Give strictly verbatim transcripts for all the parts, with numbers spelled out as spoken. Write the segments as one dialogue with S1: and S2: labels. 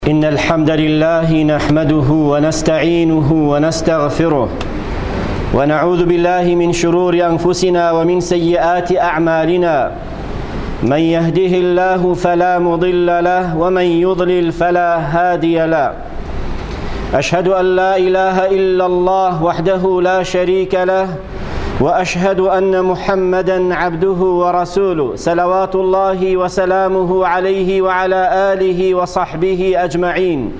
S1: إن الحمد لله نحمده ونستعينه ونستغفره ونعوذ بالله من شرور أنفسنا ومن سيئات أعمالنا. من يهده الله فلا مضل له ومن يضلل فلا هادي له. أشهد أن لا إله إلا الله وحده لا شريك له، وأشهد أن محمدًا عبده ورسوله صلوات الله وسلامه عليه وعلى آله وصحبه أجمعين.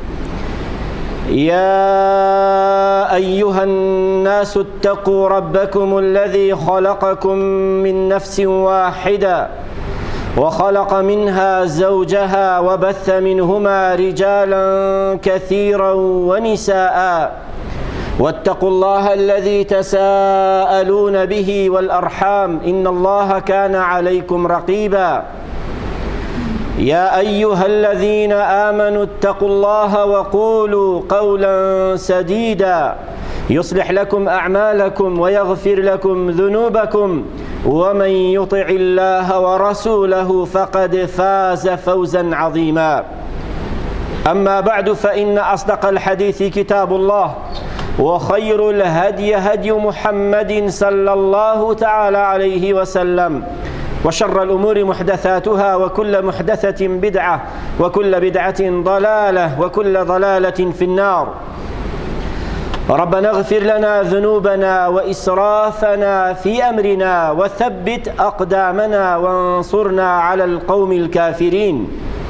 S1: يا أيها الناس اتقوا ربكم الذي خلقكم من نفس واحدة وخلق منها زوجها وبث منهما رجالا كثيرا ونساء، واتقوا الله الذي تساءلون به والأرحام إن الله كان عليكم رقيبا. يا أيها الذين آمنوا اتقوا الله وقولوا قولا سديدا يصلح لكم أعمالكم ويغفر لكم ذنوبكم، ومن يطع الله ورسوله فقد فاز فوزا عظيما. أما بعد، فإن أصدق الحديث كتاب الله، وخير الهدي هدي محمد صلى الله تعالى عليه وسلم، وشر الأمور محدثاتها، وكل محدثة بدعة، وكل بدعة ضلالة، وكل ضلالة في النار. ربنا اغفر لنا ذنوبنا وإسرافنا في أمرنا وثبت أقدامنا وانصرنا على القوم الكافرين.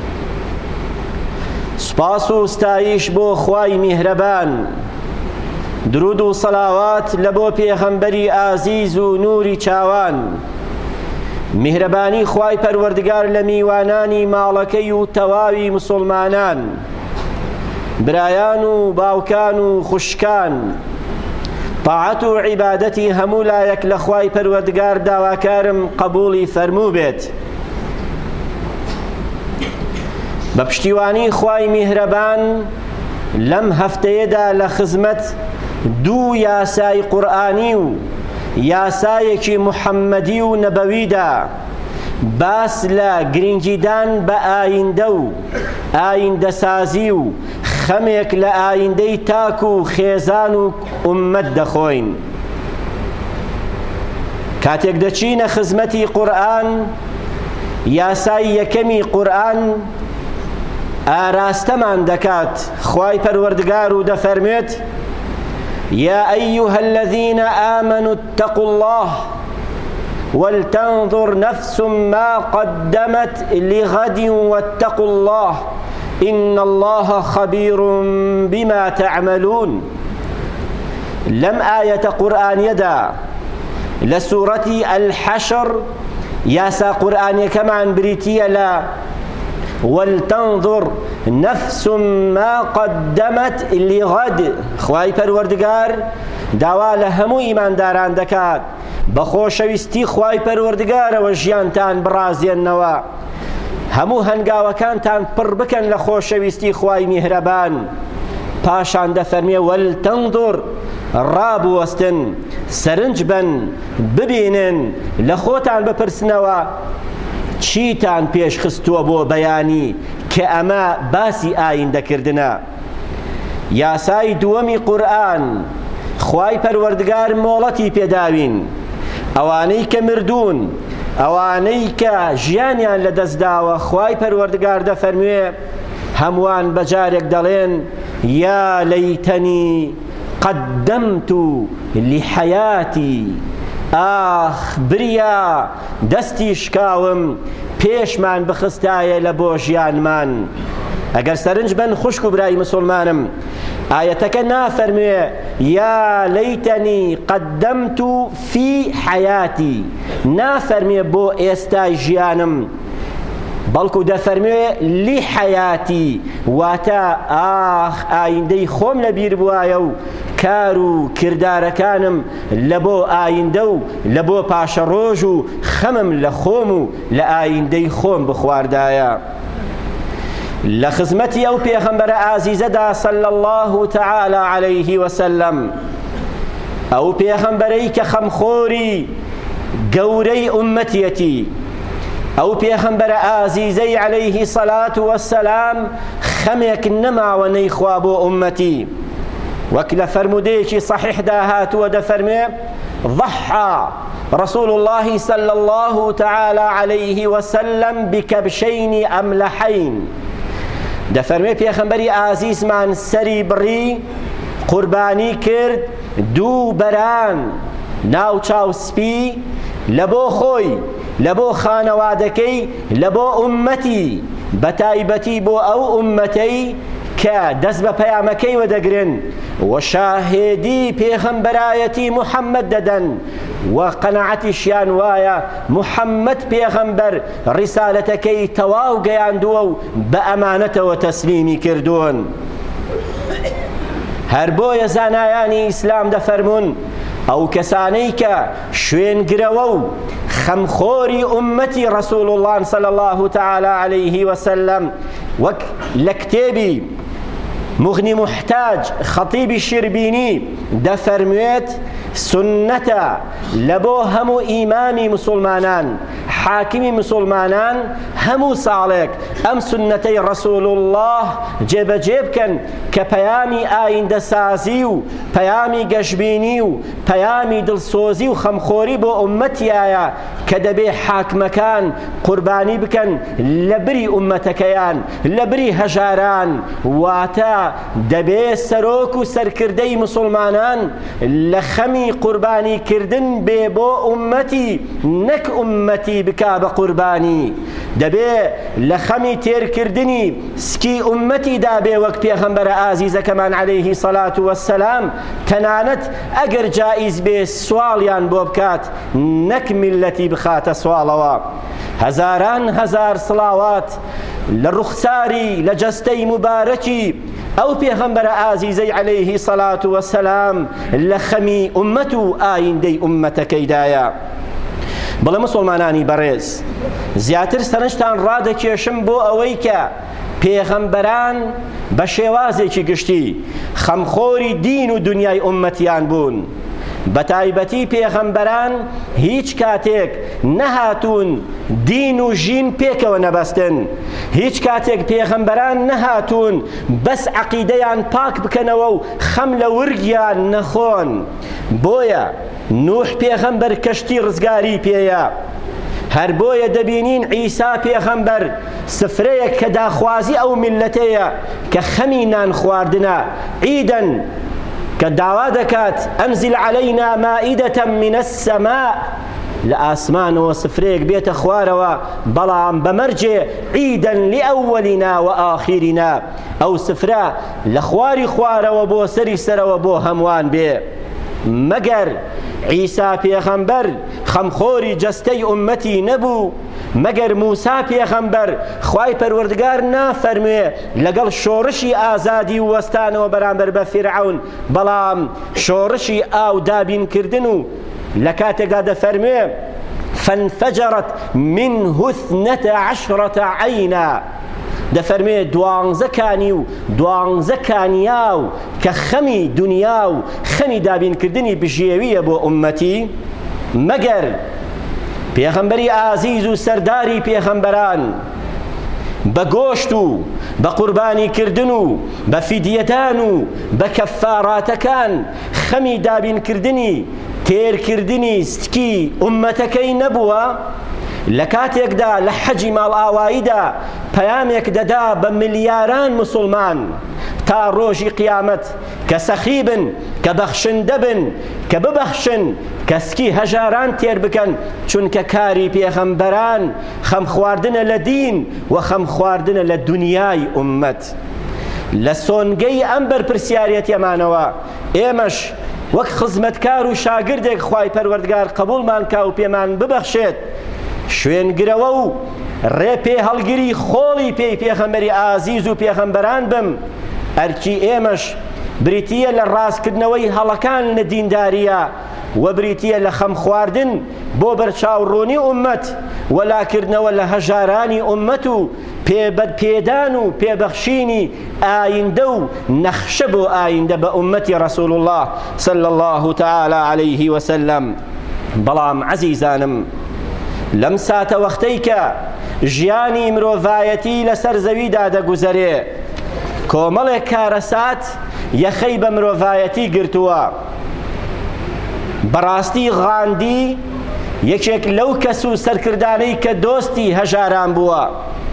S1: سپاس و ستایش بۆ خوای میهرەبان، درود و سەلاوات لە بۆ پێغەمبەری ئازیز و نوری چاوان. میهرەبانی خوای پەروەردگار لە میوانانی ماڵەکەی و تەواوی مسلمانان، برایان و باوکان و خوشکان، طاعەت و عیبادەتی هەموو لایەک لە خوای پەروەردگار داواکارم قبوڵی فەرموو بێت. بە پشتیوانی خوای میهرەبان لەم هەفتەیەدا لە خزمەت دوو یاسای قورئانی و یاسایەکی محەممەدی و نەبەویدا باس لە گرنگیدان بە ئایندە و ئایندەسازی و خەمێک لە ئایندەی تاک و خێزان و ئوممەت دەخۆین. کاتێک دەچینە خزمەتی قورئان، یاسای یەکەمی قورئان ئاراستەمان دەکات. خوای پەروەردگار و دەفەرمێت: يا أيها الذين آمنوا اتقوا الله ولتنظر نفس ما قدمت لغد واتقوا الله إن الله خبير بما تعملون. لم آية قرآن يدا لسورة الحشر ياسا قرآن كمان بريتيا لا ولتنظر نفس ما قدمت لغد. خوای پەروەردگار داوا لە هەموو ئیمانداران دەکات بە خۆشەویستی خوای پەروەردگارەوە ژیانتان بڕازێننەوە، هەموو هەنگاوەکانتان پڕ بکەن لە خۆشەویستی خوای میهرەبان. پاشان دەفەرمێ وەلتەنظر، ڕابوەستن، سەرنج بن، ببینن، لە خۆتان بپرسنەوە چیتان پێش خستووە بۆ بەیانی کە ئەمە باسی ئایندەکردنە. یاسای دووەمی قورئان خوای پەروەردگار مۆڵەتی پێداوین ئەوانەی کە مردوون، ئەوانەی کە ژیانیان لە دەستداوە. خوای پەروەردگار دەفەرموێ هەمووان بەجارێک دەڵێن یا لەیتەنی قەدەمت لحەیاتی، ئاخ بریا دەستی شکاوم پێشمان بخستایە لە بۆ ژیانمان. ئەگەر سەرنج بن خوشک و برای مسلمانم، ئایەتەکە نافەرموێ یا لەیتەنی قەدەمت فی حەیاتی، نافەرموێ بۆ ئێستای ژیانم، بەڵکو دەفەرموێ لی حەیاتی، واتە ئاخ ئایندەی خۆم لەبیر بوایە و کار و کردارەکانم لە بۆ ئایندە و لە بۆ پاشە ڕۆژ و خەمم لە خۆم و لە ئایندەی خۆم بخواردایە. لە خزمەتی ئەو پێغەمبەرە ئازیزەدا صلی الله تعالی عليه وسلم، ئەو پێغەمبەرەی کە خەمخۆری گەورەی ئوممەتیەتی، ئەو پێغەمبەرە ئازیزەی عەلەیهی سەلات وەسەلام خەمێک نەماوە نەیخوا بۆ ئومەتی. وەک لە فەرمودەیەکی صحیحدا هاتووە دەفەرمێ ضحى رسول الله صلى الله تعالى عليه وسلم بكبشين أملحين. دەفەرمێ پێغەمبەری ئازیزمان سەری بڕی قوربانی کرد دوو بەران ناو چاو سپی لە بۆ خۆی لە بۆ خانەوادەکەی لە بۆ ئومەتی بەتایبەتی بۆ ئەو ئومەتەی کە دەست بە پەیامەکەی وەدەگرن و شاهێدی پێغەمبەرایەتی محەممەد دەدەن و قەنەعەتیشیان وایە محەممەد پێغەمبەر ڕیسالەتەکەی تەواو گەیاندووە و بە ئەمانەتەوە تەسلیمی کردوون. هەر بۆیە زانایانی ئیسلام دەفەرمون ئەو کەسانەی کە شوێنگرەوە و خەمخۆری ئومەتی ڕەسوڵ الله صلی الله تعالی عليه وسلم وەک لە کتێبی مغنی محتاج خەتیبی شیربینی دەفەرموێت سنەتە لە بۆ هەموو ئیمامی مسلمانان حاکمی مسلمانان هەموو ساڵێک ئەم سنەتەی ڕەسوڵ الله جێبەجێ بکەن کە پەیامی ئایندەسازی و پەیامی گەشببینی و پەیامی دڵسۆزی و خەمخۆری بۆ ئومەتیایە کە دەبێ حاکمەکان قوربانی بکەن لە بری ئومەتەکەیان لە بری هەژاران. واتە دەبێ سەرۆک و سەرکردەی مسلمانان لە خەمی قوربانی کردن بێ بۆ ئومەتی نەک ئومەتی بکا بە قوربانی. دەبێ لە خەمی تێرکردنی سکی ئومەتی دابێ وەک پێغەمبەرە ئازیزەکەمان عەلەیهی سەڵات وەسسەلام تەنانەت ئەگەر جائیز بێ سواڵیان بۆ بکات نەک میلەتی بخاتە سواڵەوە. هەزاران هەزار سڵاوات لە ڕوخساری لە جەستەی مبارەکی ئەو پێغەمبەرە ئازیزەی عەلەیهی سەڵات وەسسەلام لە خەمی ئومەت و ئایندەی ئومەتەکەیدایە. بەڵێ مسلمانانی بەڕێز زیاتر سەرنجتان ڕادەکێشم بۆ ئەوەی کە پێغەمبەران بە شێوازێکی گشتی خەمخۆری دین و دنیای ئومەتیان بوون. بەتایبەتی پێغەمبەران هیچ کاتێک نەهاتوون دین و ژین پێکەوە نەبەستن. هیچ کاتێک پێغەمبەران نەهاتوون بەس عەقیدەیان پاک بکەنەوە و خەم لە ورگیان نەخۆن. بۆیە نوح پێغەمبەر کەشتی ڕزگاری پێیە. هەر بۆیە دەبینین عیسا پێغەمبەر سفرەیەک کە داخوازی ئەو میلەتەیە کە خەمی نان خواردنە عیدەن کە داوا دەکات ئەنزل عەلەینا مائیدەتەن من السەماء لە ئاسمانەوە سفرەیەک بێتە خوارەوە بەڵام بەمەرجێ عیدەن لئەوەلینا و ئاخیرینا ئەو سفرە لە خواری خوارەوە بۆ سەری سەرەوە بۆ هەمووان بێ. مەگەر عیسا پێغەمبەر خەمخۆری جەستەی ئومەتی نەبوو، مەگەر موسا پێغەمبەر خوای پەروەردگار نافەرموێ لەگەڵ شۆڕشی ئازادی و وەستانەوە بەرامبەر بە فیرعەون بەڵام شۆڕشی ئاو دابینکردن و لە کاتێکدا دەفەرموێ فانفجرت منه اثنتا عشرة عینا دەفەرمێ دوانزەکانی و دوانزەکانیا و کە خەمی دنیا و خەمی دابینکردنی بژێویە بۆ ئومەتی. مەگەر پێغەمبەری ئازیز و سەرداری پێغەمبەران بە گۆشت و بە قوربانی کردن و بە فیدیەدان و بە کەفاراتەکان خەمی دابینکردنی تێرکردنی ستکی ئومەتەکەی نەبووە، لە کاتێکدا لە حەجی ماڵ ئاواییدا پەیامێک دەدا بە ملیاران مسلمان تا ڕۆژی قیامەت کە سەخی بن کە بەخشندە بن کە ببەخشن کەسکی هەژاران تێر بکەن چونکە کاری پێغەمبەران خەم خواردنە لە دین و خەم خواردنە لە دنیای ئومەت. لە سۆنگەی ئەم بەرپرسیارەتیەمانەوە ئێمەش وەک خزمەتکار و شاگردێک خوای پەروەردگار قبوڵمان کا و پێمان ببەخشێت شوێنگرەوە و ڕێپێ هەڵگیری خۆڵی پێی پێغەمبەری ئازیز و پێغەمبەران بم. ئەرکی ئێمەش بریتیە لە ڕاستکردنەوەی هەڵەکان لە دینداریە و بریتیە لە خەم خواردن بۆ بەرچاوڕوونی ئومەت وەلاکردنەوە لە هەژارانی ئومەت و پێبەدپێدان و پێبەخشینی ئایندە و نەخشە بۆ ئایندە بە ئومەتی ڕەسوڵ الله صلی الله تعالی عەلەیه وسلم. بەڵام عەزیزانم لەم ساتە وەختەی کە ژیانی مرۆڤایەتی لەسەر زەویدا دەگوزەرێ کۆمەڵێک کارەسات یەخەی بە مرۆڤایەتی گرتووە. بەڕاستی غاندی یەکێک لەو کەس و سەرکردانەی کە دۆستی هەژاران بووە.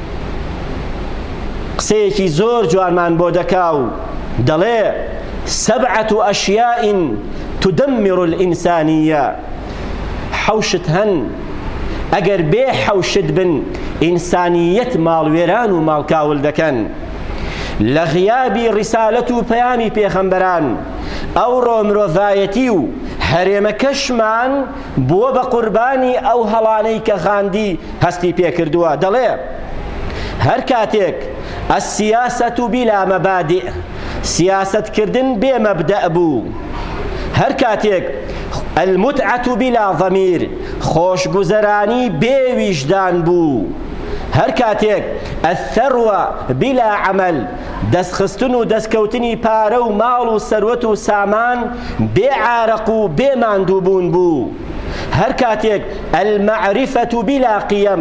S1: قسەیەکی زۆر جوانمان بۆ دەکا و دەڵێ سەبعەت ئەشیاء تدمر الئینسانیە. حەوشت هەن ئەگەر بێ حەوشت بن ئینسانیەت ماڵوێران و ماڵکاول دەکەن. لە غیابی ڕیسالەت و پەیامی پێغەمبەران ئەوڕۆ مرۆڤایەتی و هەرێمەکەشمان بووە بە قوربانی ئەو هەڵانەی کە غاندی هەستی پێکردووە. دەڵێ هەر کاتێک السیاسەت بلا مەبادئ، سیاسەتکردن بێ مەبدەء بوو، هەر کاتێک المتعة بلا ضمیر، خۆشگوزەرانی بێ ویژدان بوو، هەر کاتێک الثروة بلا عمل، دەستخستن و دەستکەوتنی پارە و ماڵ و سەروەت و سامان بێ عارەق و بێ ماندووبوون بوو، هەر کاتێک المعرفة بلا قیەم،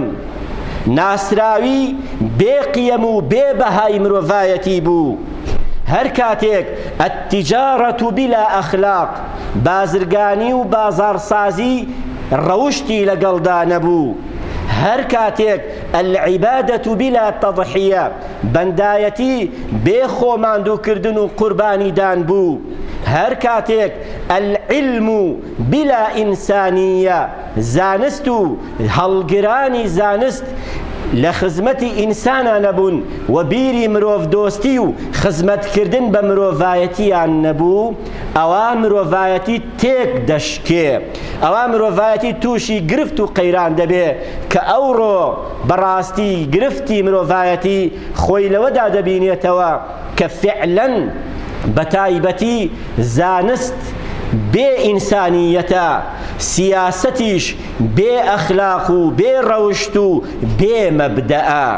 S1: ناسراوی بێ قیەم و بێ بەهای مرۆڤایەتی بوو، هەر کاتێک التجارة بلا ئەخلاق، بازرگانی و بازارسازی ڕەوشتی لەگەڵدا نەبوو، هەر کاتێک العیبادة بلا تضحیە، بەندایەتی بێ خۆماندووکردن و قوربانیدان بوو، هەر کاتێک العلم بلا ئینسانیە، زانست و هەڵگرانی زانست لە خزمەتی ئینسانە نەبوون و بیری مرۆڤ دۆستی و خزمەتکردن بە مرۆڤایەتیان نەبوو، ئەوا مرۆڤایەتی تێک دەشکێ، ئەوا مرۆڤایەتی تووشی گرفت و قەیران دەبێ کە ئەوڕۆ بەڕاستی گرفتی مرۆڤایەتی خۆی لەوەدا دەبینێتەوە کە فعلەن بەتایبەتی زانست بێ ئینسانیەتە، سیاسەتیش بێ ئەخلاق و بێ ڕەوشت و بێ مەبدەئە.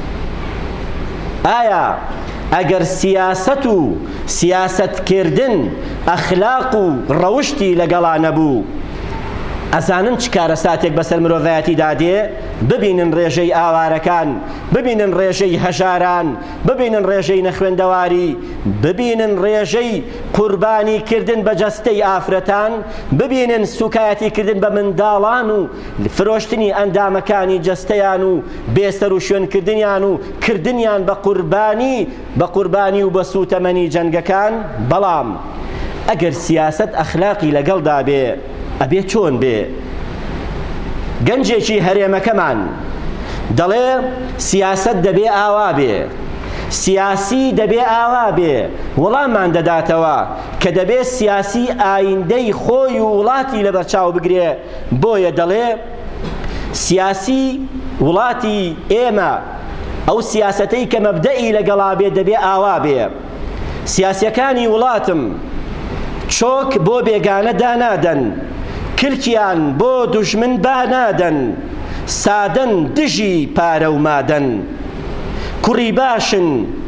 S1: ئایا ئەگەر سیاسەت و سیاسەتکردن ئەخلاق و ڕەوشتی لەگەڵا نەبوو، ئەزانن چ کارەساتێک بەسەر مرۆڤایەتی دادێ؟ ببینن ڕێژەی ئاوارەکان، ببینن ڕێژەی هەژاران، ببینن ڕێژەی نەخوێندەواری، ببینن ڕێژەی قوربانیکردن بە جەستەی ئافرەتان، ببینن سوکایەتیکردن بە منداڵان و فرۆشتنی ئەندامەکانی جەستەیان و بێسەر و شوێنکردنیان و کردنیان بە قوربانی بە قوربانی و بە سوتەمەنی جەنگەکان. بەڵام ئەگەر سیاسەت ئەخلاقی لەگەڵدا بێ ئەبێ چۆن بێ؟ گەنجێکی هەرێمەکەمان دەڵێ سیاسەت دەبێ ئاوا بێ، سیاسی دەبێ ئاوا بێ، وەڵاممان دەداتەوە کە دەبێ سیاسی ئایندەی خۆی و وڵاتی لەبەرچاو بگرێ. بۆیە دەڵێ سیاسی وڵاتی ئێمە ئەو سیاسەتەی کە مەبدەئی لەگەڵا بێ دەبێ ئاوا بێ. سیاسیەکانی وڵاتم چۆک بۆ بێگانە دانادەن، کلکیان بۆ دوژمن بانادەن، سادەن دژی پارە و مادەن، کوڕی باشن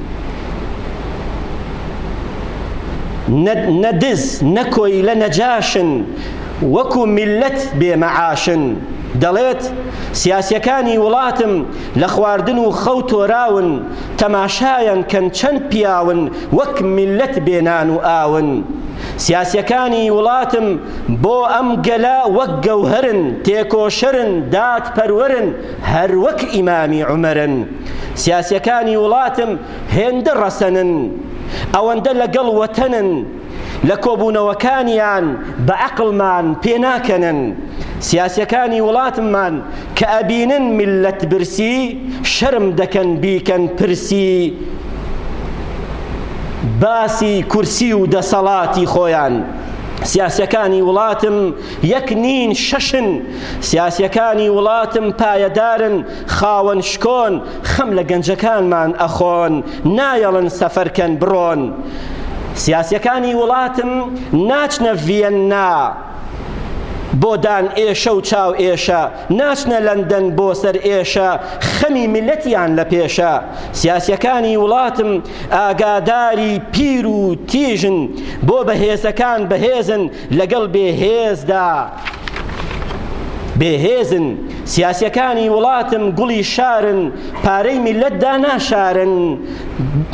S1: نەدز نەکۆی لە نەجاشن، وەکو میلەت بێمەعاشن. دەڵێت سیاسیەکانی وڵاتم لە خواردن و خەوت تۆراون، تەماشایان کەن چەند پیاون، وەک میلەت بێنان و ئاون. سیاسیەکانی وڵاتم بۆ ئەم گەلە وەک گەوهرن، تێکۆشەرن داد پەروەرن، هەر وەک ئیمامی عومەرن. سیاسیەکانی وڵاتم هێندە ڕەسەنن، ئەوەندە لەگەڵ وەتەنن، لە کۆبوونەوەکانیان بە عەقڵمان پێناکەنن. سیاسیەکانی وڵاتممان کە ئەبینن میلەت برسی، شەرم دەکەن بیکەن پرسی، باسی کورسی و دەسەڵاتی خۆیان. سیاسیەکانی وڵاتم یەک نین شەشن، سیاسیەکانی وڵاتم پایەدارن، خاوەن شکۆن، خەم لە گەنجەکانمان ئەخۆن، نایەڵن سەفەرکەن بڕۆن. سیاسیەکانی وڵاتم ناچنە ڤیەننا بۆ دان ئێشە و چاو ئێشە، ناچنە لەندەن بۆ سەر ئێشە، خەمی میلەتیان لە پێشە. سیاسیەکانی وڵاتم ئاگاداری پیر و تیژن، بۆ بەهێزەکان بەهێزن، لەگەڵ بێهێزدا بێهێزن. سیاسیەکانی وڵاتم گوڵی شارن، پارەی میلەتدا ناشارن،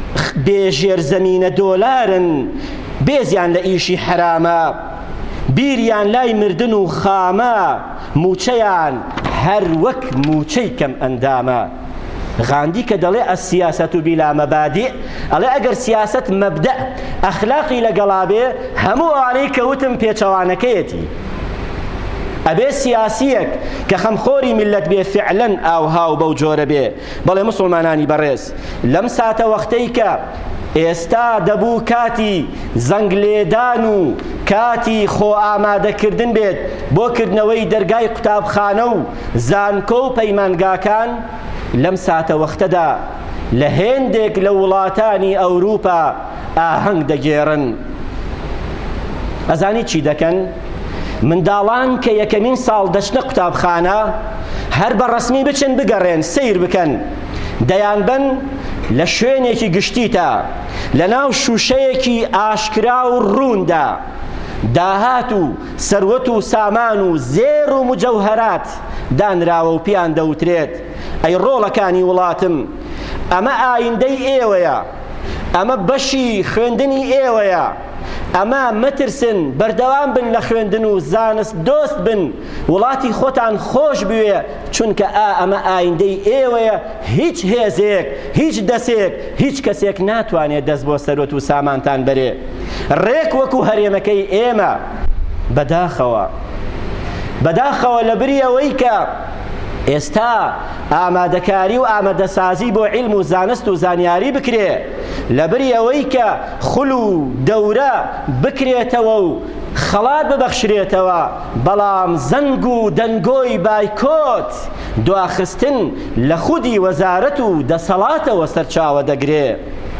S1: بێژێر زەمینە دۆلارن بێزیان لە ئیشی حرامە بیریان لای مردن و خامە موچەیان هەر وەک موچەی کەم ئەندامە. غاندی کە دەڵێ ئەسیاسەت و بیلا مەبادیع ئەڵێ ئەگەر سیاست مەبدە ئەخلاقی لەگەڵا بێ هەموو ئەوانەی کەوتم پێچەوانەکەیەتی. ئەبێ سیاسیەک کە خەمخۆری میلەت بێ فعلەن ئاوهاو بەو جۆرە بێ. بەڵێ مسلمانانی بەڕێز لەم ساتە وەختەی کە ئێستا دەبوو کاتی زەنگ لێدان و کاتی خۆ ئامادەکردن بێت بۆ کردنەوەی دەرگای قوتابخانە و زانکۆ و پەیمانگاکان، لەم ساتە وەختەدا لە هێندێک لە وڵاتانی ئەوروپا ئاهەنگ دەگێڕن. ئەزانی چی دەکەن؟ منداڵان کە یەکەمین ساڵ دەچنە قوتابخانە هەر بە ڕەسمی بچن بگەڕێن سیر بکەن، دەیان بن لە شوێنێکی گشتیتە لە ناو شوشەیەکی ئاشکرا و ڕووندا داهات و سەروەت و سامان و زێر و مجەوهەرات دانراوە و پیان دەوترێت ئەی ڕۆڵەکانی وڵاتم ئەمە ئایندەی ئێوەیە، ئەمە بەشی خوێندنی ئێوەیە، ئەمە مەترسن بەردەوام بن لە خوێندن و زانست دۆست بن وڵاتی خۆتان خۆش بوێ چونکە ئا ئەمە ئایندەی ئێوەیە. هیچ هێزێک هیچ دەسێک هیچ کەسێک ناتوانێت دەست بۆ سەرۆت و سامانتان بەرێ. ڕێک وەکو هەرێمەکەی ئێمە بەداخەوە بەداخەوە لە بری ئەوەی کە ئێستا ئامادەکاری و ئامادەسازی بۆ عیلم و زانست و زانیاری بکرێ، لەبری ئەوەی کە خول و دەورە بکرێتەوە و خەڵات ببەخشرێتەوە، بەڵام زەنگ و دەنگۆی بایکۆت دواخستن لە خودی وەزارەت و دەسەڵاتەوە سەرچاوە دەگرێ.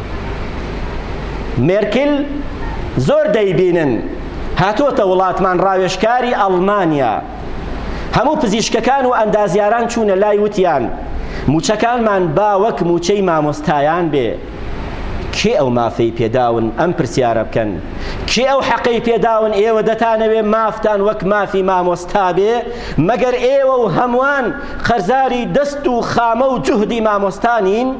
S1: مێرکل زۆر دەیبینن هاتۆتە وڵاتمان ڕاوێژکاری ئەڵمانیا، هەموو پزیشکەکان و ئەندازیاران چوونە لای وتیان موچەکانمان با وەک موچەی مامۆستایان بێ. کێ ئەو مافەی پێداون ئەم پرسیارە بکەن؟ کێ ئەو حەقەی پێداون ئێوە دەتانەوێ مافتان وەک مافی مامۆستا بێ؟ مەگەر ئێوە و هەمووان خەرزاری دەست و خامە و جوهدی مامۆستانین؟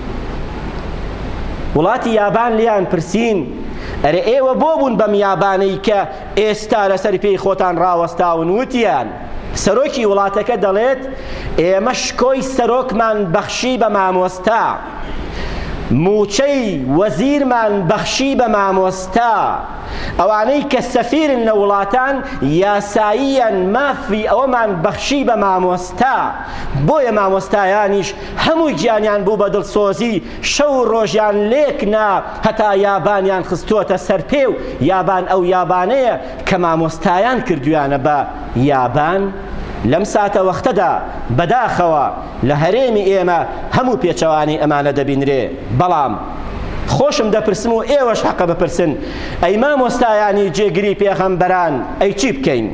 S1: وڵاتی یابان لیان پرسین ئەرێ ئێوە بۆ بوون بەم یابانەی کە ئێستا لەسەر پێی خۆتان ڕاوەستاون؟ وتیان سەرۆکی وڵاتەکە دەڵێت ئێمە شکۆی سەرۆکمان بەخشی بە مامۆستا، موچەی وەزیرمان بەخشی بە مامۆستا، ئەوانەی کە سەفیرن لە وڵاتان یاساییان مافی ئەوەمان بەخشی بە مامۆستا. بۆیە مامۆستایانیش هەمووی گیانیان بوو بە دڵسۆزی، شەو ڕۆژیان لێکنا هەتا یابانیان خستووەتە سەر پێ و یابان ئەو یابانەیە کە مامۆستایان کردویانە بە یابان. لەم ساتە وەختەدا بەداخەوە لە هەرێمی ئێمە هەموو پێچەوانی ئەمانە دەبینرێ. بەڵام خۆشم دەپرسم و ئێوەش حەقە بپرسن، ئەی مامۆستایانی جێگری پێغەمبەران ئەی چی بکەین؟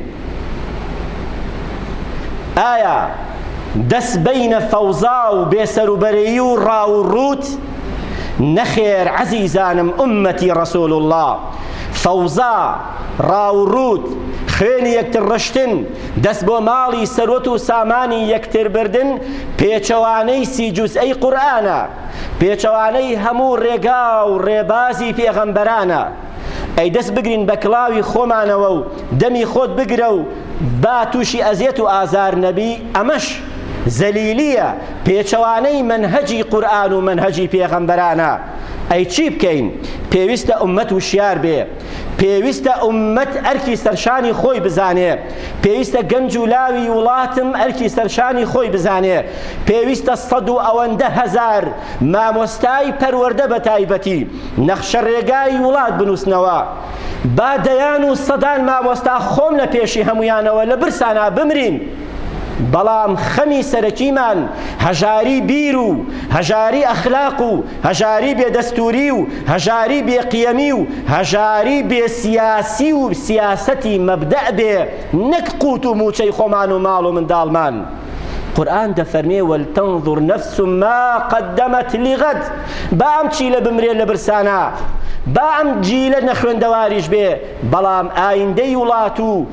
S1: ئایا دەست بەینە فەوزا و بێسەروبەرەیی و ڕاو و ڕوت؟ نەخێر عەزیزانم ئومەتی ڕەسوول الله، فەوزا ڕاو و ڕوت خوێنی یەکتر ڕشتن دەست بۆ ماڵی سەرۆت و سامانی یەکتر بردن پێچەوانەی سی جوزئەی قورئانە، پێچەوانەی هەموو ڕێگا و ڕێبازی پێغەمبەرانە. ئەی دەست بگرین بە کڵاوی خۆمانەوە و دەمی خۆت بگرە و با تووشی ئەزیەت و ئازار نەبی، ئەمەش زەلیلیە پێچەوانەی منهەجی قورئان و منهەجی پێغەمبەرانە. ئەی چی بکەین؟ پێویستە ئومەت وشیار بێ، پێویستە ئومەت ئەرکی سەرشانی خۆی بزانێ، پێویستە گەنج و لاوی وڵاتم ئەرکی سەرشانی خۆی بزانێ، پێویستە سەد و ئەوەندە هەزار مامۆستای پەروەردە بە تایبەتی نەخشە ڕێگای وڵات بنووسنەوە. با دەیان و سەدان مامۆستا خۆم لە پێشی هەمویانەوە لە برسانە بمرین، بەڵام خەمی سەرەکیمان هەژاری بیر و هەژاری ئەخلاق و هەژاری بێدەستوری و هەژاری بێقیەمی و هەژاری بێسیاسی و سیاسەتی مەبدەع بێ، نەک قوت و موچەی خۆمان و ماڵ و منداڵمان. قورئان دەفەرمێ وەلتەنظر نەفس ما قەدەمەت لغەد، با ئەم چیلە بمرێ لە برسانە، با ئەم جیلە نەخوێندەواریش بێ، بەڵام ئایندەی وڵات و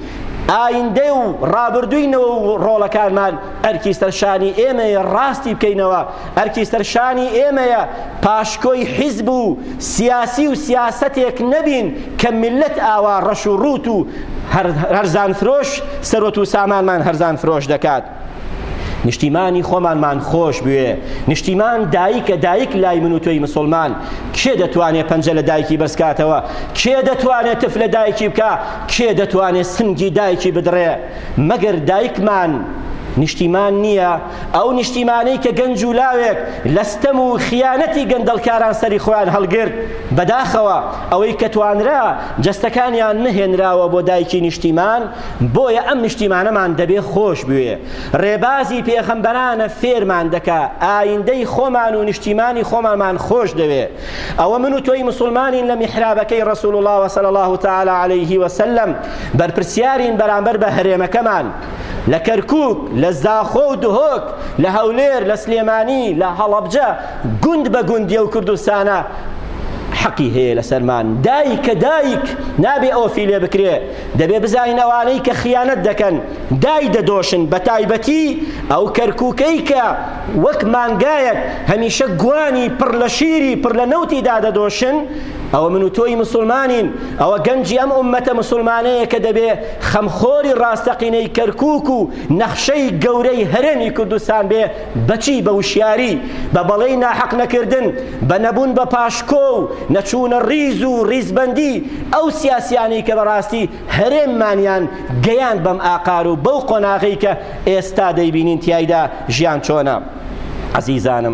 S1: ئایندە و ڕابردووینەوە و ڕۆڵەکانمان ئەرکی سەرشانی ئێمەیە ڕاستی بکەینەوە، ئەرکی سەرشانی ئێمەیە پاشکۆی حیزب و سیاسی و سیاسەتێک نەبین کە میلەت ئاوا ڕەش و ڕوت و هەرزان فرۆش سەرۆت و سامانمان هەرزان فرۆش دەکات. نیشتیمانی خۆمانمان خۆش بوێ. نیشتیمان دایکە، دایک لای من و تۆی مسلمان. کێ دەتوانێت پەنجە لە دایکی بەرزکاتەوە؟ کێ دەتوانێت تف لە دایکی بکە؟ کێ دەتوانێت سنگی دایکی بدڕێ؟ مەگەر دایکمان نیشتیمان نییە. ئەو نیشتیمانەی کە گەنج و لاوێک لەستەم و خیانەتی گەندەڵکاران سەری خۆیان هەڵگرت بەداخەوە ئەوەی کە توانرا جەستەکانیان نهێنراوە بۆ دایکی نیشتیمان، بۆیە ئەم نیشتیمانەمان دەبێ خۆش بوێ. ڕێبازی پێغەمبەرانە فێرمان دەکا ئایندەی خۆمان و نیشتیمانی خۆمانمان خۆش دەوێ. ئەوە من و تۆی مسلمانین لە میحرابەکەی ڕەسوول الله صلی الله تعالی علیه وسلم بەرپرسیارین بەرامبەر بە هەرێمەکەمان لە کەرکووک، لە زاخۆ و دهۆک، لە هەولێر، لە سلێمانی، لە هەڵەبجە، گوند بە گوندیە و کوردستانە حەقی هەیە لەسەرمان. دایکە دایک نابێ ئۆفی لێ بکرێ. دەبێ بزانین ئەوانەی کە خیانەت دەکەن دای دەدۆشن، بە تایبەتی ئەو کەرکووکەی کە وەک مانگایەک هەمیشە گوانی پڕ لە شیری پڕ لە نەوتی دادەدۆشن. ئەوە من و تۆی مسلمانین. ئەوە گەنجی ئەم ئومەتە مسلمانەیە کە دەبێ خەمخۆری ڕاستەقینەی کەرکووک و نەخشەی گەورەی هەرێمی کوردستان بێ بەچی بە وشیاری، بە بەڵەی ناحەق نەکردن، بە نەبوون بە پاشکۆ و نەچوونە ڕیز و ڕیزبەندی ئەو سیاسیانی کە بەڕاستی هەرێممانیان گەیان بەم ئاقار و بەو قۆناغی کە ئێستا دەیبینین تیایدا ژیان چۆنە. عەزیزانم،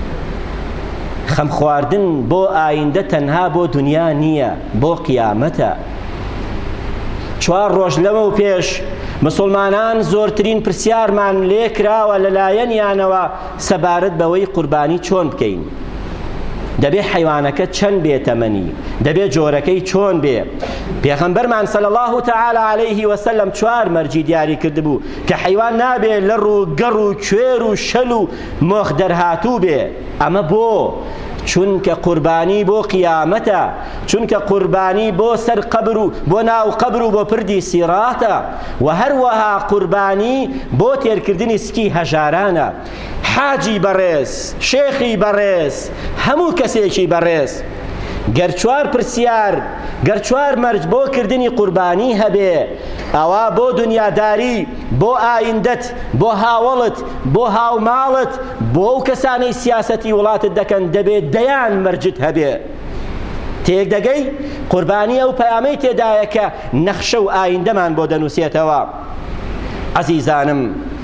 S1: خەم خواردن بۆ ئایندە تەنها بۆ دنیا نییە، بۆ قیامەتە. چوار ڕۆژ لەمە و پێش مسلمانان زۆرترین پرسیارمان لێ کراوە لەلایەنیانەوە سەبارەت بەوەی قوربانی چۆن بکەین. دەبێ حیوانەکە چەند بێتەمەنی، دەبێ جۆرەکەی چۆن بێ. پێغەمبەرمان صلی الله تعالی علیه وسلم چوار مەرجی دیاری کردبوو کە حیوان نابێ لەڕ و گەڕ و کوێر و شەل و مۆخ دەرهاتوو بێ. ئەمە بۆ چونکە قوربانی بۆ قیامەتە، چونکە قوربانی بۆ سەر قەبر و بۆ ناو قەبر و بۆ پردی سیراتە، و هەروەها قوربانی بۆ تێرکردنی سکی هەژارانە. حاجی بەڕێز، شێخی بەڕێز، هەموو کەسێکی بەڕێز گەر چوار پرسیار، گەر چوار مەرج بۆ کردنی قوربانی هەبێ، ئەوە بۆ دنیاداری، بۆ ئایندەت، بۆ هاوڵت، بۆ هاوماڵت، بۆ ئەو کەسانەی سیاسەتی وڵاتت دەکەن دەبێت دەیان مەرجت هەبێ. تێک دەگەی قوربانی ئەو پەیامەی تێدایە کە نەخشە و ئایندەمان بۆ دەنووسێتەوە. عەزیزانم،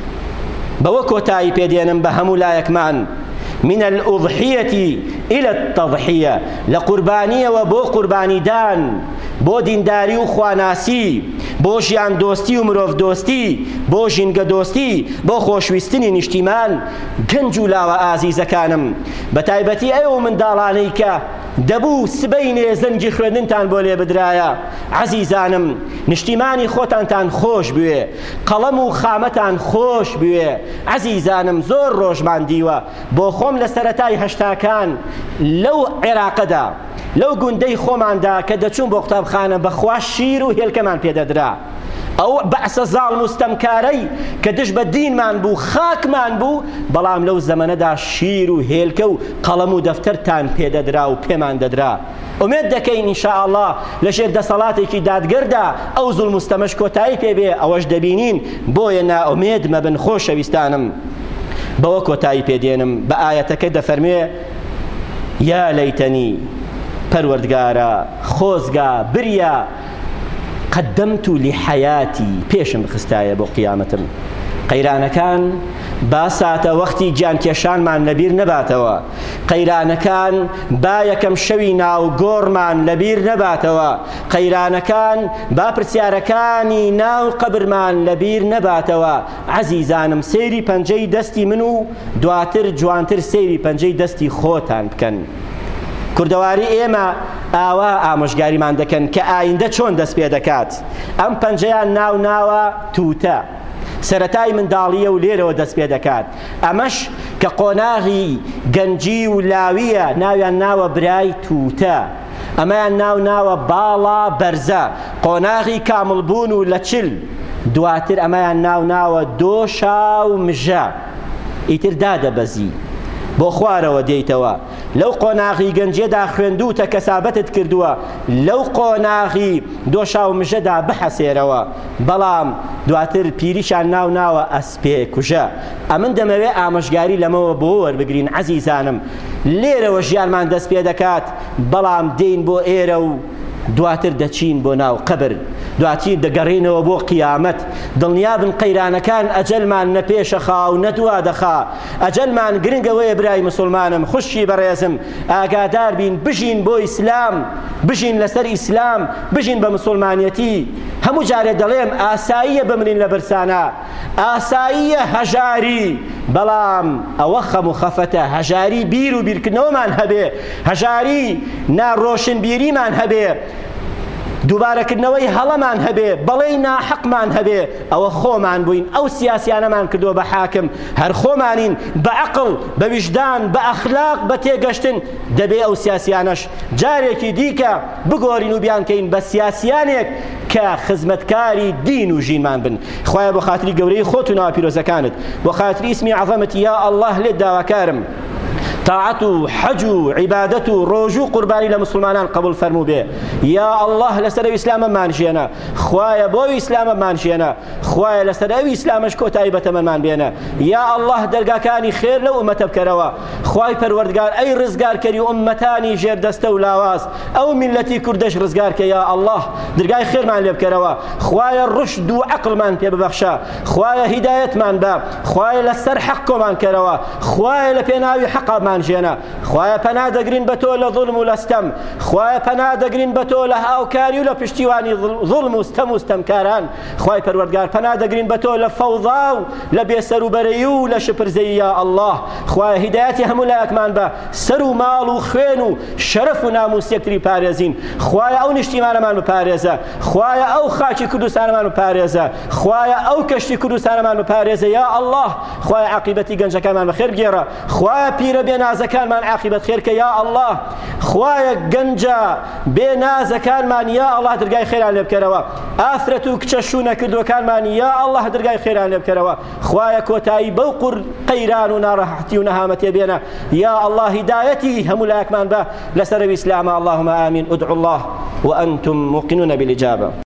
S1: بەوە کۆتایی پێدێنم بە هەموو لایەکمان من الأضحية إلى التضحية، لقربانية وبو قرباني دان، بۆ دینداری و خواناسی، بۆ ژیان دۆستی و مرۆڤ دۆستی، بۆ ژینگە دۆستی، بۆ خۆشویستنی نیشتیمان. گەنج و لاوە ئازیزەکانم، بە تایبەتی ئەو منداڵانەی کە دەبوو سبەینێ زەنگی خوێندنتان بۆ لێ بدرایە. عەزیزانم، نیشتیمانی خۆتانتان خۆش بوێ، قەڵەم و خامەتان خۆش بوێ. عەزیزانم، زۆر ڕۆژمان دیوە بۆ خۆم لە سەرەتای هەشتاکان لەو عێراقەدا، لەو گوندەی خۆماندا کە دەچوون بۆ قوتابخانە بەخوا شیر و هێلکەمان پێدەدرا. ئەو بەعسە زاڵ مستەمکارەی کە دش بە دینمان بوو، خاکمان بوو، بەڵام لەو زەمەنەدا شیر و هێلکە و قەڵەم و دەفتەرتان پێدەدرا و پێمان دەدرا. ئومێد دەکەین ئینشاءالله لە ژێر دەسەڵاتێکی دادگەردا ئەو زوڵ مستەمەش کۆتایی پێبێ. ئەوەش دەبینین، بۆیە نائومێد مەبن خۆشەویستانم. بەوە کۆتایی پێدێنم بە ئایەتەکە دەفەرمێ: یا لەیتەنی، پەروەردگارە خۆزگا بریا، قەدەمت لحەیاتی، پێشم بخستایە بۆ قیامەتم. قەیرانەکان با ساتە وەختی گیانکێشانمان لەبیر نەباتەوە، قەیرانەکان با یەکەم شەوی ناو گۆڕمان لەبیر نەباتەوە، قەیرانەکان با پرسیارەکانی ناو قەبرمان لەبیر نەباتەوە. عەزیزانم، سەیری پەنجەی دەستی من و دواتر جوانتر سەیری پەنجەی دەستی خۆتان بکەن. کوردەواری ئێمە ئاوا ئامۆژگاریمان دەکەن کە ئایندە چۆن دەست پێ دەکات. ئەم پەنجەیان ناو ناوە تووتە، سەرەتای منداڵیە و لێرەوە دەست پێ دەکات. ئەمەش کە قۆناغی گەنجی و لاویە، ناویان ناوە برای تووتە، ئەمەیان ناو ناوە باڵا بەرزە، قۆناغی کامڵبوون و لە چل دواتر ئەمایان ناو ناوە دۆشا و مژە ئیتر دادەبەزی بۆ خوارەوە دێیتەوە لەو قۆناغی گەنجێدا خوێندوتە کەسابەتت کردووە لەو قۆناغی دۆشا و مژەدا بحەسێرەوە بەڵام دواتر پیریشان ناو ناوە ئەسپێ کوژە ئەمن دەمەوێ ئامۆژگاری لەمەوە بۆ وەربگرین عەزیزانم لێرەوە ژیانمان دەست پێ دەکات بەڵام دێین بۆ ئێرە و دواتر دەچین بۆ ناو قەبر دواتر دەگەڕێنەوە بۆ قیامەت دڵنیابن قەیرانەکان ئەجەلمان نەپێشەخا و نەدوا دەخا ئەجەلمان گرنگەوەیە برای مسلمانم خوشی بەڕێزم ئاگادار بین بژین بۆ ئیسلام بژین لەسەر ئیسلام بژین بە مسلمانیەتی هەموو جارێ دەڵێم ئاساییە بمرین لە برسانە ئاساییە هەژاری بەڵام ئەوە خەم و خەفەتە هەژاری بیر و بیرکردنەوەمان هەبێ هەژاری ناڕۆشنبیریمان هەبێ دووبارەکردنەوەی هەڵەمان هەبێ بەڵێی ناحەقمان هەبێ ئەوە خۆمان بووین ئەو سیاسیانەمان کردووە بە حاکم هەر خۆمانین بە عەقڵ بە ویژدان بە ئەخلاق بە تێگەشتن دەبێ ئەو سیاسیانەش جارێکی دیکە بگۆڕین و بیانکەین بە سیاسیانێک کە خزمەتکاری دین و ژینمان بن خوایە بۆ خاتری گەورەی خۆت و ناوە پیرۆزەکانت بۆ خاتری ئیسمی عەظەمەت یا ئەڵڵاه لێت داواکارم طاعت و حەج و عیبادەت و ڕۆژ و قوربانی لە مسلمانان قبول فەرموو بێ یا ئەڵڵاه لەسەر ئەو ئیسلامەمان ژێنە خوایە بۆ ئەو ئیسلامەمان ژێنە خوایە لەسەر ئەو ئیسلامەش کۆتایی بەتەمەمان بێنە یا ئەڵڵاه دەرگاکانی خێر لەو ئومەتە بکەرەوە خوای پەروەردگار ئەی ڕزگارکەری ئومەتانی ژێردەستە و لاواز ئەو میلەتی کوردەش ڕزگارکە یا ئەڵڵاه دەرگای خێرمان لێ بکەرەوە خوایە ڕشد و عەقڵمان پێ ببەخشە خوایە هیدایەتمان بە خوایە لەسەر حەق کۆمان کەرەوە خوایە لە پێناوی حەقمان ژێنە خوایە پەنا دەگرین بە تۆ لە ظولم و لە ستەم خوایە پەنا دەگرین بە تۆ لە هاوکاری و لە پشتیوانی ظولم و ستەم و ستەمکاران خوای پەروەردگار پەنا دەگرین بە تۆ لە فەوضا و لە بێسەروبەرەیی و لە شپرزەیی یا ئەڵڵاه خوایە هیدایەتی هەموو لایەکمان بە سەر و ماڵ و خوێن و شەرەف و ناموس یەکتری پارێزین خوایە ئەو نیشتیمانەمان بپارێزە خوایە ئەو خاکی کوردستانەمان بپارێزە خوایە ئەو کەشتی کوردستانەمان بپارێزە یا ئەڵڵاه خوایە عاقیبەتی گەنجەکانمان بەخێر بگێڕە خوایە پیرە بێنازەکانمان عاقیبەت خێرکە یا ئەڵڵاه خوایە گەنجە بێنازەکانمان یا ئەڵڵاه دەرگای خێران لێ بکەرەوە ئافرەت و کچە شوو نەکردوەکانمان یا ئەڵڵاه دەرگای خێران لێ بکەرەوە خوایە کۆتایی بەو قوڕ قەیران و ناڕەحەتی و نەهامەتێ بێنە یا ئەڵڵاه هیدایەتی هەموو لایەکمان بە لەسەر ئیسلامە اللهم آمین ادعوا الله وأنتم موقنون بالإجابة.